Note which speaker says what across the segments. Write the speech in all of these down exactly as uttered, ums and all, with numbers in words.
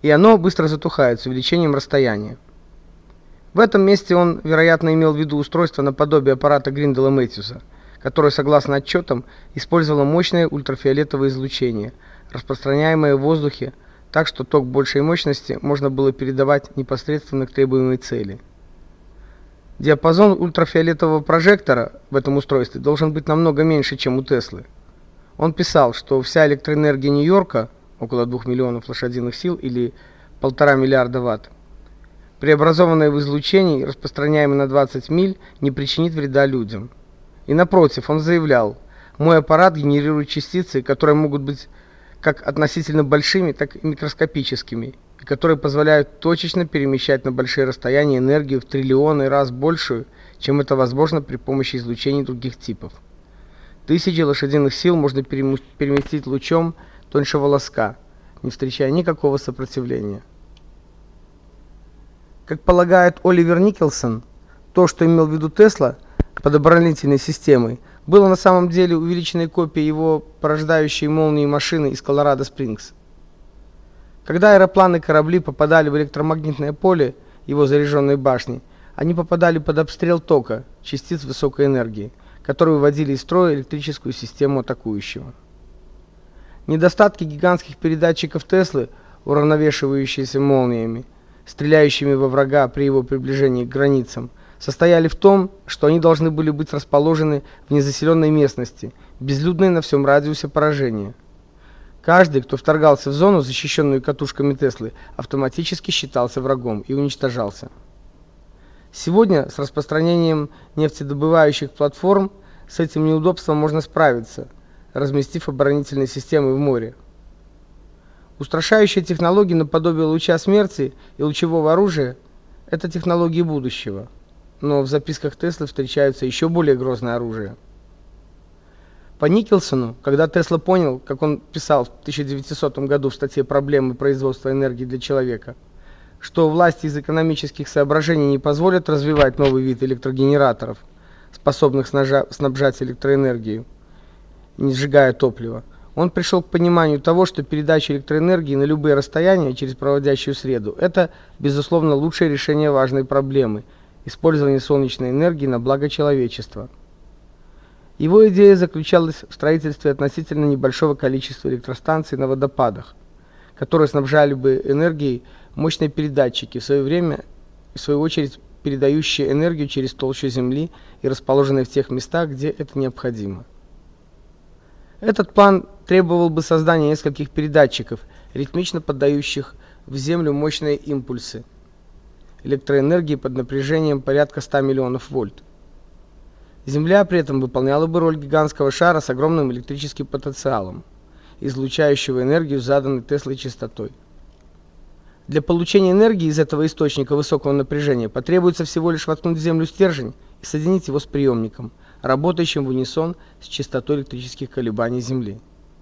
Speaker 1: и оно быстро затухает с увеличением расстояния. В этом месте он, вероятно, имел в виду устройство наподобие аппарата Гриндела-Мэтьюса, которое, согласно отчетам, использовало мощное ультрафиолетовое излучение, распространяемое в воздухе, так что ток большей мощности можно было передавать непосредственно к требуемой цели. Диапазон ультрафиолетового прожектора в этом устройстве должен быть намного меньше, чем у Теслы. Он писал, что вся электроэнергия Нью-Йорка, около двух миллионов лошадиных сил или полтора миллиарда ватт, преобразованная в излучение и распространяемая на двадцать миль, не причинит вреда людям. И напротив, он заявлял: «Мой аппарат генерирует частицы, которые могут быть как относительно большими, так и микроскопическими, и которые позволяют точечно перемещать на большие расстояния энергию в триллионы раз большую, чем это возможно при помощи излучений других типов. Тысячи лошадиных сил можно переместить лучом тоньше волоска, не встречая никакого сопротивления». Как полагает Оливер Николсон, то, что имел в виду Тесла под оборонительной системой, было на самом деле увеличенной копией его порождающей молнии машины из Колорадо-Спрингс. Когда аэропланы и корабли попадали в электромагнитное поле его заряженной башни, они попадали под обстрел тока, частиц высокой энергии, которые выводили из строя электрическую систему атакующего. Недостатки гигантских передатчиков Теслы, уравновешивающиеся молниями, стреляющими во врага при его приближении к границам, состояли в том, что они должны были быть расположены в незаселенной местности, безлюдной на всем радиусе поражения. Каждый, кто вторгался в зону, защищенную катушками Теслы, автоматически считался врагом и уничтожался. Сегодня с распространением нефтедобывающих платформ с этим неудобством можно справиться, разместив оборонительные системы в море. Устрашающие технологии наподобие луча смерти и лучевого оружия – это технологии будущего. Но в записках Теслы встречаются еще более грозное оружие. По Николсону, когда Тесла понял, как он писал в тысяча девятисотом году в статье «Проблемы производства энергии для человека», что власти из экономических соображений не позволят развивать новый вид электрогенераторов, способных снабжать электроэнергию, не сжигая топливо, он пришел к пониманию того, что передача электроэнергии на любые расстояния через проводящую среду – это, безусловно, лучшее решение важной проблемы – использование солнечной энергии на благо человечества. Его идея заключалась в строительстве относительно небольшого количества электростанций на водопадах, которые снабжали бы энергией мощные передатчики, в свое время, в свою очередь, передающие энергию через толщу земли и расположенные в тех местах, где это необходимо. Этот план требовал бы создания нескольких передатчиков, ритмично поддающих в землю мощные импульсы электроэнергии под напряжением порядка ста миллионов вольт. Земля при этом выполняла бы роль гигантского шара с огромным электрическим потенциалом, излучающего энергию с заданной Теслой частотой. Для получения энергии из этого источника высокого напряжения потребуется всего лишь воткнуть в землю стержень и соединить его с приемником, работающим в унисон с частотой электрических колебаний Земли.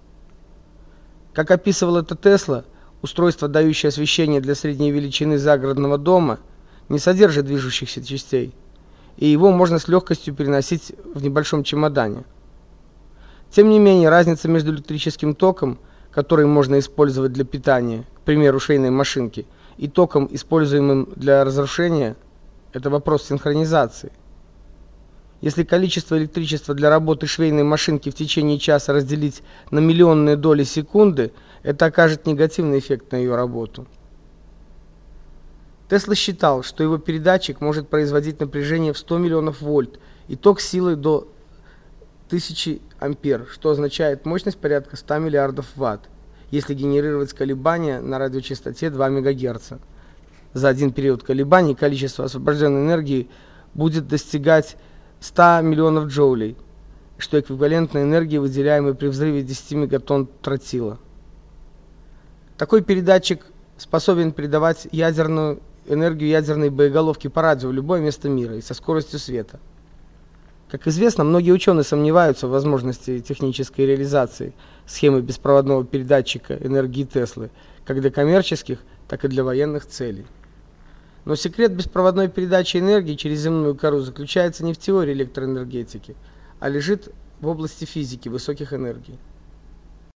Speaker 1: Как описывал это Тесла, устройство, дающее освещение для средней величины загородного дома, не содержит движущихся частей, и его можно с легкостью переносить в небольшом чемодане. Тем не менее, разница между электрическим током, который можно использовать для питания, к примеру, швейной машинки, и током, используемым для разрушения, это вопрос синхронизации. Если количество электричества для работы швейной машинки в течение часа разделить на миллионные доли секунды, это окажет негативный эффект на ее работу. Тесла считал, что его передатчик может производить напряжение в сто миллионов вольт и ток силой до тысячи ампер, что означает мощность порядка ста миллиардов ватт, если генерировать колебания на радиочастоте два мегагерца. За один период колебаний количество освобожденной энергии будет достигать ста миллионов джоулей, что эквивалентно энергии, выделяемой при взрыве десяти мегатонн тротила. Такой передатчик способен передавать ядерную энергию ядерной боеголовки по радио в любое место мира и со скоростью света. Как известно, многие ученые сомневаются в возможности технической реализации схемы беспроводного передатчика энергии Теслы, как для коммерческих, так и для военных целей. Но секрет беспроводной передачи энергии через земную кору заключается не в теории электроэнергетики, а лежит в области физики высоких энергий.